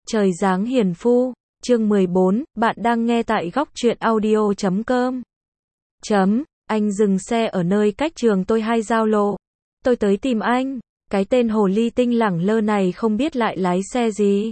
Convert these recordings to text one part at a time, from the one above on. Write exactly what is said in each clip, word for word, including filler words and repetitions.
Trời dáng hiền phu, chương mười bốn, bạn đang nghe tại góc truyện audio chấm com. Chấm, anh dừng xe ở nơi cách trường tôi hai giao lộ. Tôi tới tìm anh, cái tên hồ ly tinh lẳng lơ này không biết lại lái xe gì.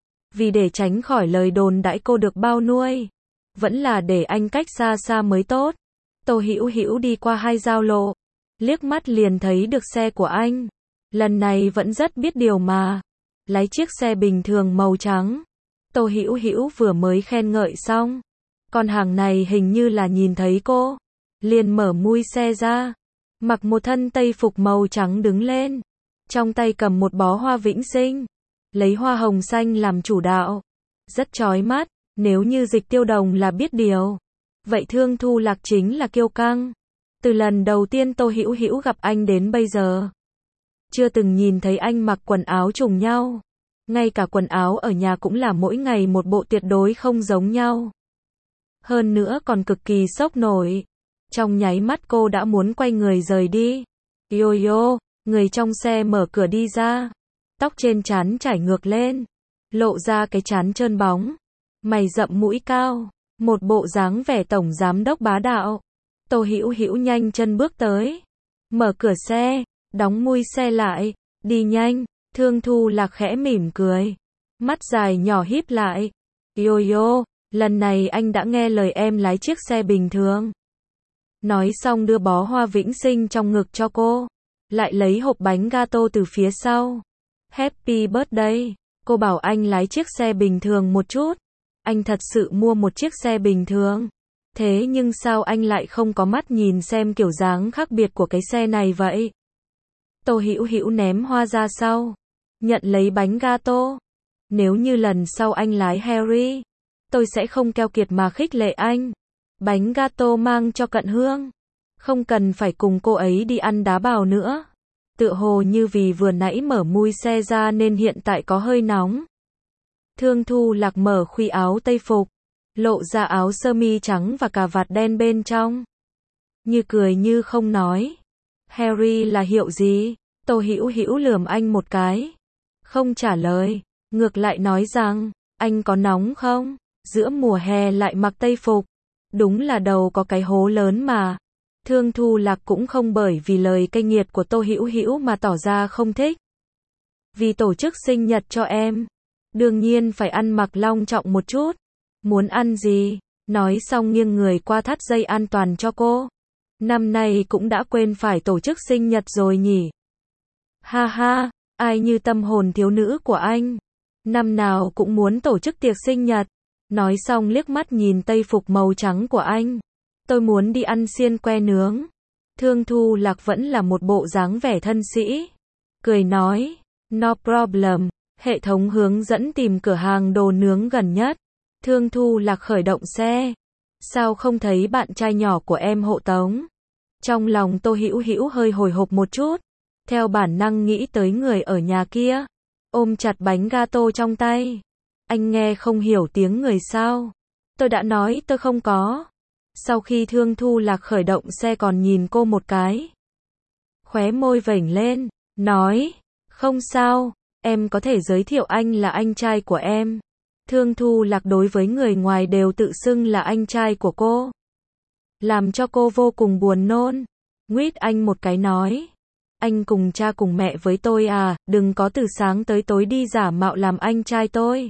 Vì để tránh khỏi lời đồn đãi cô được bao nuôi, vẫn là để anh cách xa xa mới tốt. Tô Hữu Hữu đi qua hai giao lộ, liếc mắt liền thấy được xe của anh. Lần này vẫn rất biết điều mà. Lái chiếc xe bình thường màu trắng. Tô Hữu Hữu vừa mới khen ngợi xong, con hàng này hình như là nhìn thấy cô, liền mở mui xe ra, mặc một thân tây phục màu trắng đứng lên, trong tay cầm một bó hoa vĩnh sinh, lấy hoa hồng xanh làm chủ đạo, rất chói mắt. Nếu như Dịch Tiêu Đồng là biết điều, vậy Thương Thu Lạc chính là kiêu căng. Từ lần đầu tiên Tô Hữu Hữu gặp anh đến bây giờ, chưa từng nhìn thấy anh mặc quần áo trùng nhau. Ngay cả quần áo ở nhà cũng là mỗi ngày một bộ tuyệt đối không giống nhau. Hơn nữa còn cực kỳ sốc nổi. Trong nháy mắt cô đã muốn quay người rời đi. Yo yo, người trong xe mở cửa đi ra. Tóc trên trán chải ngược lên, lộ ra cái trán trơn bóng. Mày rậm mũi cao, một bộ dáng vẻ tổng giám đốc bá đạo. Tô Hữu Hữu nhanh chân bước tới, mở cửa xe, đóng mui xe lại, đi nhanh. Thương Thu Lạc khẽ mỉm cười, mắt dài nhỏ híp lại. Yo yo, lần này anh đã nghe lời em lái chiếc xe bình thường. Nói xong đưa bó hoa vĩnh sinh trong ngực cho cô, lại lấy hộp bánh gato từ phía sau. Happy birthday, cô bảo anh lái chiếc xe bình thường một chút. Anh thật sự mua một chiếc xe bình thường. Thế nhưng sao anh lại không có mắt nhìn xem kiểu dáng khác biệt của cái xe này vậy? Tô Hữu Hữu ném hoa ra sau, nhận lấy bánh gato. Nếu như lần sau anh lái Harry, tôi sẽ không keo kiệt mà khích lệ anh. Bánh gato mang cho Cận Hương, không cần phải cùng cô ấy đi ăn đá bào nữa. Tựa hồ như vì vừa nãy mở mui xe ra nên hiện tại có hơi nóng. Thương Thu Lạc mở khuy áo tây phục, lộ ra áo sơ mi trắng và cà vạt đen bên trong. Như cười như không nói. Harry là hiệu gì? Tô Hữu Hữu lườm anh một cái, không trả lời, ngược lại nói rằng, anh có nóng không? Giữa mùa hè lại mặc tây phục, đúng là đầu có cái hố lớn mà. Thương Thu Lạc cũng không bởi vì lời cay nghiệt của Tô Hữu Hữu mà tỏ ra không thích. Vì tổ chức sinh nhật cho em, đương nhiên phải ăn mặc long trọng một chút. Muốn ăn gì? Nói xong nghiêng người qua thắt dây an toàn cho cô. Năm nay cũng đã quên phải tổ chức sinh nhật rồi nhỉ? Ha ha, ai như tâm hồn thiếu nữ của anh, năm nào cũng muốn tổ chức tiệc sinh nhật. Nói xong liếc mắt nhìn tây phục màu trắng của anh. Tôi muốn đi ăn xiên que nướng. Thương Thu Lạc vẫn là một bộ dáng vẻ thân sĩ, cười nói, no problem. Hệ thống hướng dẫn tìm cửa hàng đồ nướng gần nhất. Thương Thu Lạc khởi động xe. Sao không thấy bạn trai nhỏ của em hộ tống? Trong lòng Tô Hữu Hữu hơi hồi hộp một chút, theo bản năng nghĩ tới người ở nhà kia, ôm chặt bánh gato trong tay. Anh nghe không hiểu tiếng người sao? Tôi đã nói tôi không có. Sau khi Thương Thu Lạc khởi động xe còn nhìn cô một cái, khóe môi vểnh lên, nói, không sao, em có thể giới thiệu anh là anh trai của em. Thương Thu Lạc đối với người ngoài đều tự xưng là anh trai của cô, làm cho cô vô cùng buồn nôn. Nguyết anh một cái nói, anh cùng cha cùng mẹ với tôi à, đừng có từ sáng tới tối đi giả mạo làm anh trai tôi.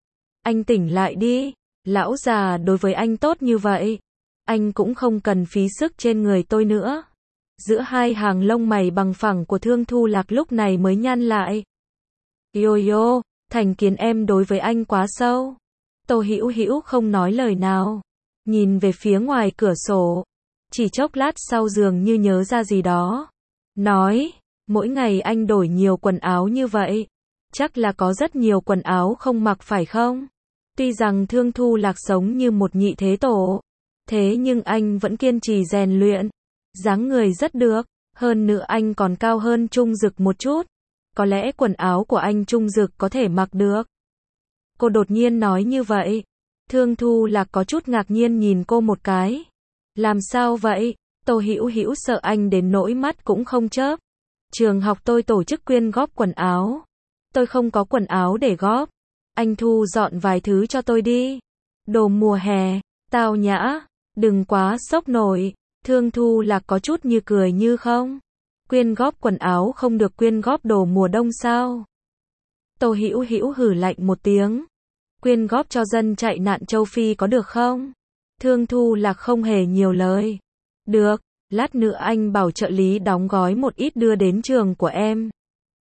Anh tỉnh lại đi, lão già đối với anh tốt như vậy, anh cũng không cần phí sức trên người tôi nữa. Giữa hai hàng lông mày bằng phẳng của Thương Thu Lạc lúc này mới nhăn lại. Yo yo, thành kiến em đối với anh quá sâu. Tô Hữu Hữu không nói lời nào, nhìn về phía ngoài cửa sổ, chỉ chốc lát sau dường như nhớ ra gì đó, nói, mỗi ngày anh đổi nhiều quần áo như vậy, chắc là có rất nhiều quần áo không mặc phải không? Tuy rằng Thương Thu Lạc sống như một nhị thế tổ, thế nhưng anh vẫn kiên trì rèn luyện, dáng người rất được, hơn nữa anh còn cao hơn Trung Dực một chút, có lẽ quần áo của anh Trung Dực có thể mặc được. Cô đột nhiên nói như vậy, Thương Thu Lạc có chút ngạc nhiên nhìn cô một cái. Làm sao vậy? Tô Hữu Hữu sợ anh đến nỗi mắt cũng không chớp. Trường học tôi tổ chức quyên góp quần áo. Tôi không có quần áo để góp. Anh thu dọn vài thứ cho tôi đi. Đồ mùa hè, tao nhã, đừng quá sốc nổi. Thương Thu Lạc có chút như cười như không. Quyên góp quần áo không được quyên góp đồ mùa đông sao? Tô Hữu Hữu hử lạnh một tiếng. Quyên góp cho dân chạy nạn châu Phi có được không? Thương Thu Lạc không hề nhiều lời. Được, lát nữa anh bảo trợ lý đóng gói một ít đưa đến trường của em.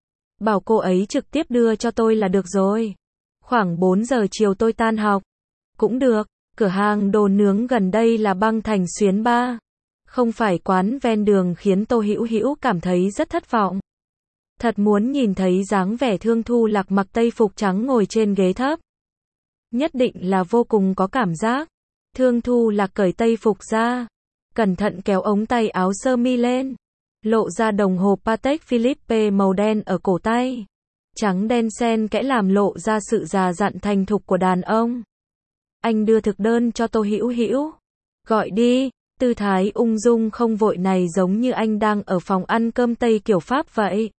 Bảo cô ấy trực tiếp đưa cho tôi là được rồi. Khoảng bốn giờ chiều tôi tan học. Cũng được, cửa hàng đồ nướng gần đây là Băng Thành Xuyến Ba. Không phải quán ven đường khiến Tô Hữu Hữu cảm thấy rất thất vọng. Thật muốn nhìn thấy dáng vẻ Thương Thu Lạc mặc tây phục trắng ngồi trên ghế thấp. Nhất định là vô cùng có cảm giác. Thương Thu Lạc cởi tây phục ra. Cẩn thận kéo ống tay áo sơ mi lên. Lộ ra đồng hồ Patek Philippe màu đen ở cổ tay. Trắng đen xen kẽ làm lộ ra sự già dặn thành thục của đàn ông. Anh đưa thực đơn cho Tô Hữu Hữu. Gọi đi, tư thái ung dung không vội này giống như anh đang ở phòng ăn cơm Tây kiểu Pháp vậy.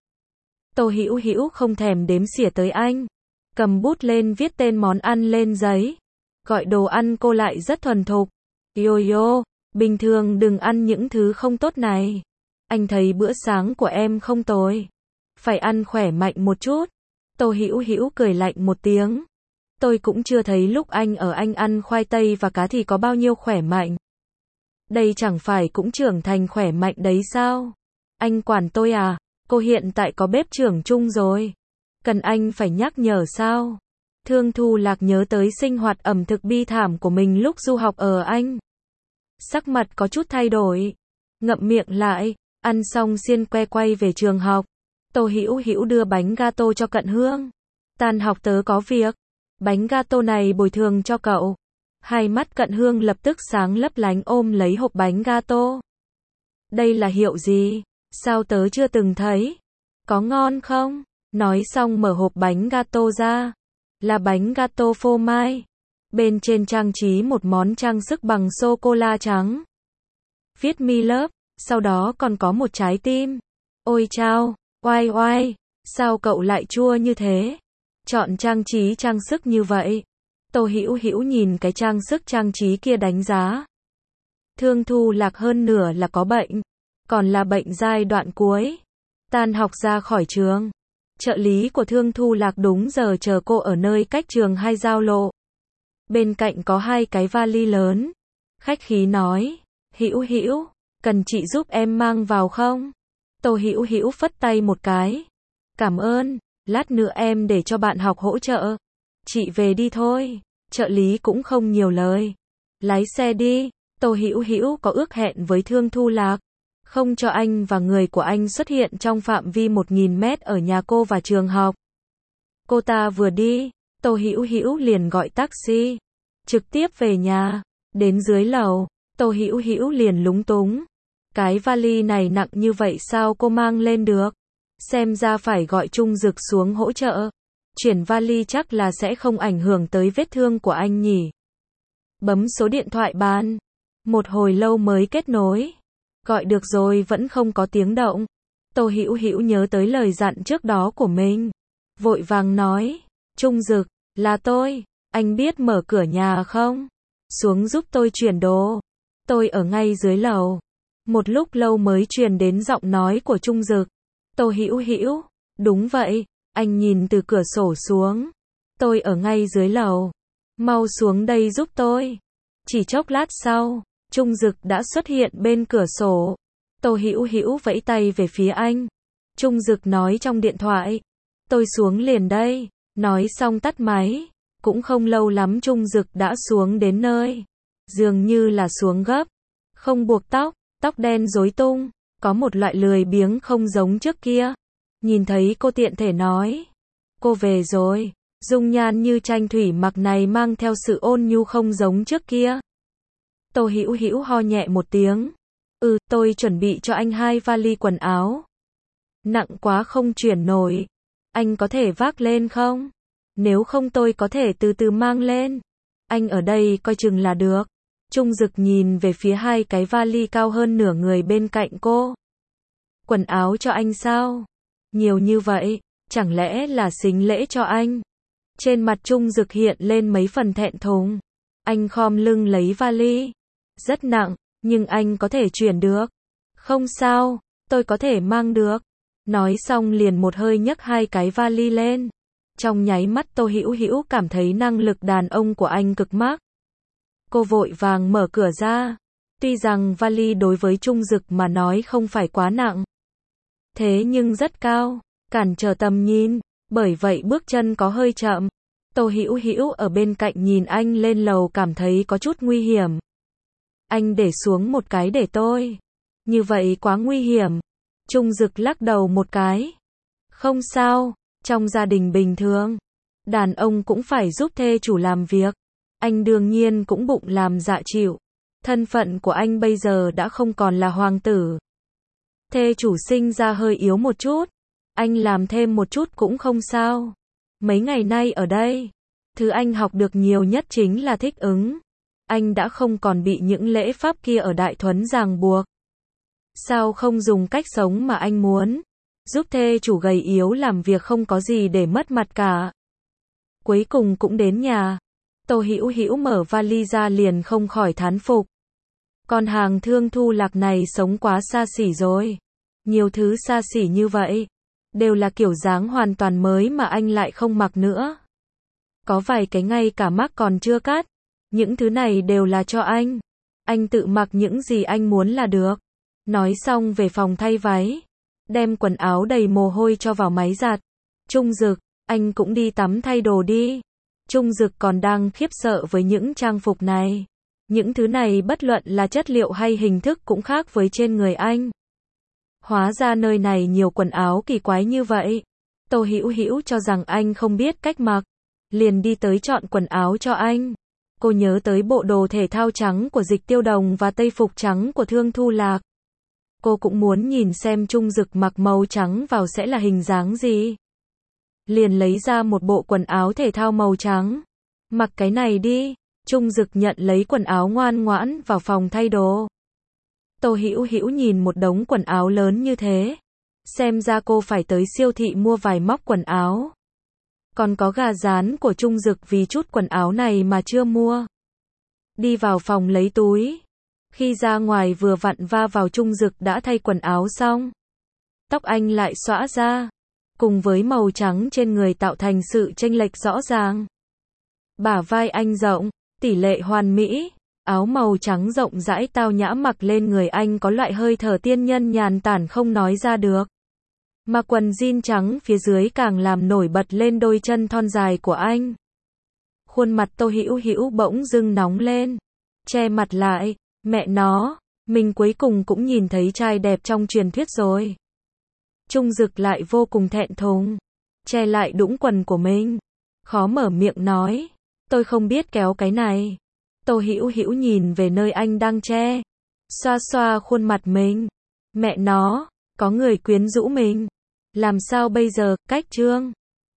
Tô Hữu Hữu không thèm đếm xỉa tới anh. Cầm bút lên viết tên món ăn lên giấy. Gọi đồ ăn cô lại rất thuần thục. Yo yo, bình thường đừng ăn những thứ không tốt này. Anh thấy bữa sáng của em không tồi. Phải ăn khỏe mạnh một chút. Tô Hữu Hữu cười lạnh một tiếng. Tôi cũng chưa thấy lúc anh ở anh ăn khoai tây và cá thì có bao nhiêu khỏe mạnh. Đây chẳng phải cũng trưởng thành khỏe mạnh đấy sao? Anh quản tôi à? Cô hiện tại có bếp trưởng chung rồi. Cần anh phải nhắc nhở sao? Thương Thu Lạc nhớ tới sinh hoạt ẩm thực bi thảm của mình lúc du học ở Anh. Sắc mặt có chút thay đổi. Ngậm miệng lại, ăn xong xiên que quay về trường học. Tô Hữu Hữu đưa bánh gato cho Cận Hương. Tan học tớ có việc. Bánh gato này bồi thường cho cậu. Hai mắt Cận Hương lập tức sáng lấp lánh ôm lấy hộp bánh gato. Đây là hiệu gì? Sao tớ chưa từng thấy? Có ngon không? Nói xong mở hộp bánh gato ra. Là bánh gato phô mai. Bên trên trang trí một món trang sức bằng sô-cô-la trắng. Viết me love, sau đó còn có một trái tim. Ôi chao, oai oai, sao cậu lại chua như thế? Chọn trang trí trang sức như vậy. Tô Hữu Hữu nhìn cái trang sức trang trí kia đánh giá. Thương Thu Lạc hơn nửa là có bệnh. Còn là bệnh giai đoạn cuối. Tan học ra khỏi trường. Trợ lý của Thương Thu Lạc đúng giờ chờ cô ở nơi cách trường hai giao lộ. Bên cạnh có hai cái vali lớn. Khách khí nói. Hữu Hữu, cần chị giúp em mang vào không? Tô Hữu Hữu phất tay một cái. Cảm ơn, lát nữa em để cho bạn học hỗ trợ. Chị về đi thôi. Trợ lý cũng không nhiều lời. Lái xe đi. Tô Hữu Hữu có ước hẹn với Thương Thu Lạc. Không cho anh và người của anh xuất hiện trong phạm vi một nghìn mét ở nhà cô và trường học. Cô ta vừa đi, Tô Hữu Hữu liền gọi taxi. Trực tiếp về nhà. Đến dưới lầu, Tô Hữu Hữu liền lúng túng. Cái vali này nặng như vậy sao cô mang lên được? Xem ra phải gọi Trung Dực xuống hỗ trợ. Chuyển vali chắc là sẽ không ảnh hưởng tới vết thương của anh nhỉ. Bấm số điện thoại bàn. Một hồi lâu mới kết nối. Gọi được rồi vẫn không có tiếng động. Tô Hữu Hữu nhớ tới lời dặn trước đó của mình. Vội vàng nói. Trung Dực, là tôi. Anh biết mở cửa nhà không? Xuống giúp tôi chuyển đồ. Tôi ở ngay dưới lầu. Một lúc lâu mới truyền đến giọng nói của Trung Dực. Tô Hữu Hữu, đúng vậy. Anh nhìn từ cửa sổ xuống. Tôi ở ngay dưới lầu. Mau xuống đây giúp tôi. Chỉ chốc lát sau, Trung Dực đã xuất hiện bên cửa sổ. Tô Hữu Hữu vẫy tay về phía anh. Trung Dực nói trong điện thoại. Tôi xuống liền đây. Nói xong tắt máy. Cũng không lâu lắm Trung Dực đã xuống đến nơi. Dường như là xuống gấp. Không buộc tóc, tóc đen rối tung. Có một loại lười biếng không giống trước kia. Nhìn thấy cô tiện thể nói. Cô về rồi. Dung nhan như tranh thủy mặc này mang theo sự ôn nhu không giống trước kia. Tô Hữu Hữu ho nhẹ một tiếng. Ừ, tôi chuẩn bị cho anh hai vali quần áo. Nặng quá không chuyển nổi. Anh có thể vác lên không? Nếu không tôi có thể từ từ mang lên. Anh ở đây coi chừng là được. Trung Dực nhìn về phía hai cái vali cao hơn nửa người bên cạnh cô. Quần áo cho anh sao? Nhiều như vậy, chẳng lẽ là sính lễ cho anh? Trên mặt Trung Dực hiện lên mấy phần thẹn thùng. Anh khom lưng lấy vali. Rất nặng, nhưng anh có thể chuyển được. Không sao, tôi có thể mang được. Nói xong liền một hơi nhấc hai cái vali lên. Trong nháy mắt Tô Hữu Hữu cảm thấy năng lực đàn ông của anh cực mắc. Cô vội vàng mở cửa ra. Tuy rằng vali đối với Trung Dực mà nói không phải quá nặng. Thế nhưng rất cao, cản trở tầm nhìn, bởi vậy bước chân có hơi chậm. Tô Hữu Hữu ở bên cạnh nhìn anh lên lầu cảm thấy có chút nguy hiểm. Anh để xuống một cái để tôi. Như vậy quá nguy hiểm. Trung Dực lắc đầu một cái. Không sao, trong gia đình bình thường, đàn ông cũng phải giúp thê chủ làm việc. Anh đương nhiên cũng bụng làm dạ chịu. Thân phận của anh bây giờ đã không còn là hoàng tử. Thê chủ sinh ra hơi yếu một chút. Anh làm thêm một chút cũng không sao. Mấy ngày nay ở đây, thứ anh học được nhiều nhất chính là thích ứng. Anh đã không còn bị những lễ pháp kia ở Đại Thuấn ràng buộc. Sao không dùng cách sống mà anh muốn? Giúp thê chủ gầy yếu làm việc không có gì để mất mặt cả. Cuối cùng cũng đến nhà. Tô Hữu Hữu mở vali ra liền không khỏi thán phục. Con hàng Thương Thu Lạc này sống quá xa xỉ rồi. Nhiều thứ xa xỉ như vậy, đều là kiểu dáng hoàn toàn mới mà anh lại không mặc nữa. Có vài cái ngay cả mác còn chưa cắt. Những thứ này đều là cho anh. Anh tự mặc những gì anh muốn là được. Nói xong về phòng thay váy. Đem quần áo đầy mồ hôi cho vào máy giặt. Trung Dực, anh cũng đi tắm thay đồ đi. Trung Dực còn đang khiếp sợ với những trang phục này. Những thứ này bất luận là chất liệu hay hình thức cũng khác với trên người anh. Hóa ra nơi này nhiều quần áo kỳ quái như vậy. Tô Hữu Hữu cho rằng anh không biết cách mặc. Liền đi tới chọn quần áo cho anh. Cô nhớ tới bộ đồ thể thao trắng của Dịch Tiêu Đồng và tây phục trắng của Thương Thu Lạc. Cô cũng muốn nhìn xem Trung Dực mặc màu trắng vào sẽ là hình dáng gì. Liền lấy ra một bộ quần áo thể thao màu trắng. Mặc cái này đi. Trung Dực nhận lấy quần áo ngoan ngoãn vào phòng thay đồ. Tô Hữu Hữu nhìn một đống quần áo lớn như thế. Xem ra cô phải tới siêu thị mua vài móc quần áo. Còn có gà rán của Trung Dực vì chút quần áo này mà chưa mua. Đi vào phòng lấy túi. Khi ra ngoài vừa vặn va vào Trung Dực đã thay quần áo xong. Tóc anh lại xõa ra. Cùng với màu trắng trên người tạo thành sự chênh lệch rõ ràng. Bả vai anh rộng, tỷ lệ hoàn mỹ. Áo màu trắng rộng rãi tao nhã mặc lên người anh có loại hơi thở tiên nhân nhàn tản không nói ra được. Mà quần jean trắng phía dưới càng làm nổi bật lên đôi chân thon dài của anh. Khuôn mặt Tô Hữu Hữu bỗng dưng nóng lên. Che mặt lại, mẹ nó, mình cuối cùng cũng nhìn thấy trai đẹp trong truyền thuyết rồi. Trung Dực lại vô cùng thẹn thùng. Che lại đũng quần của mình. Khó mở miệng nói. Tôi không biết kéo cái này. Tô Hữu Hữu nhìn về nơi anh đang che. Xoa xoa khuôn mặt mình. Mẹ nó, có người quyến rũ mình. Làm sao bây giờ, cách trương.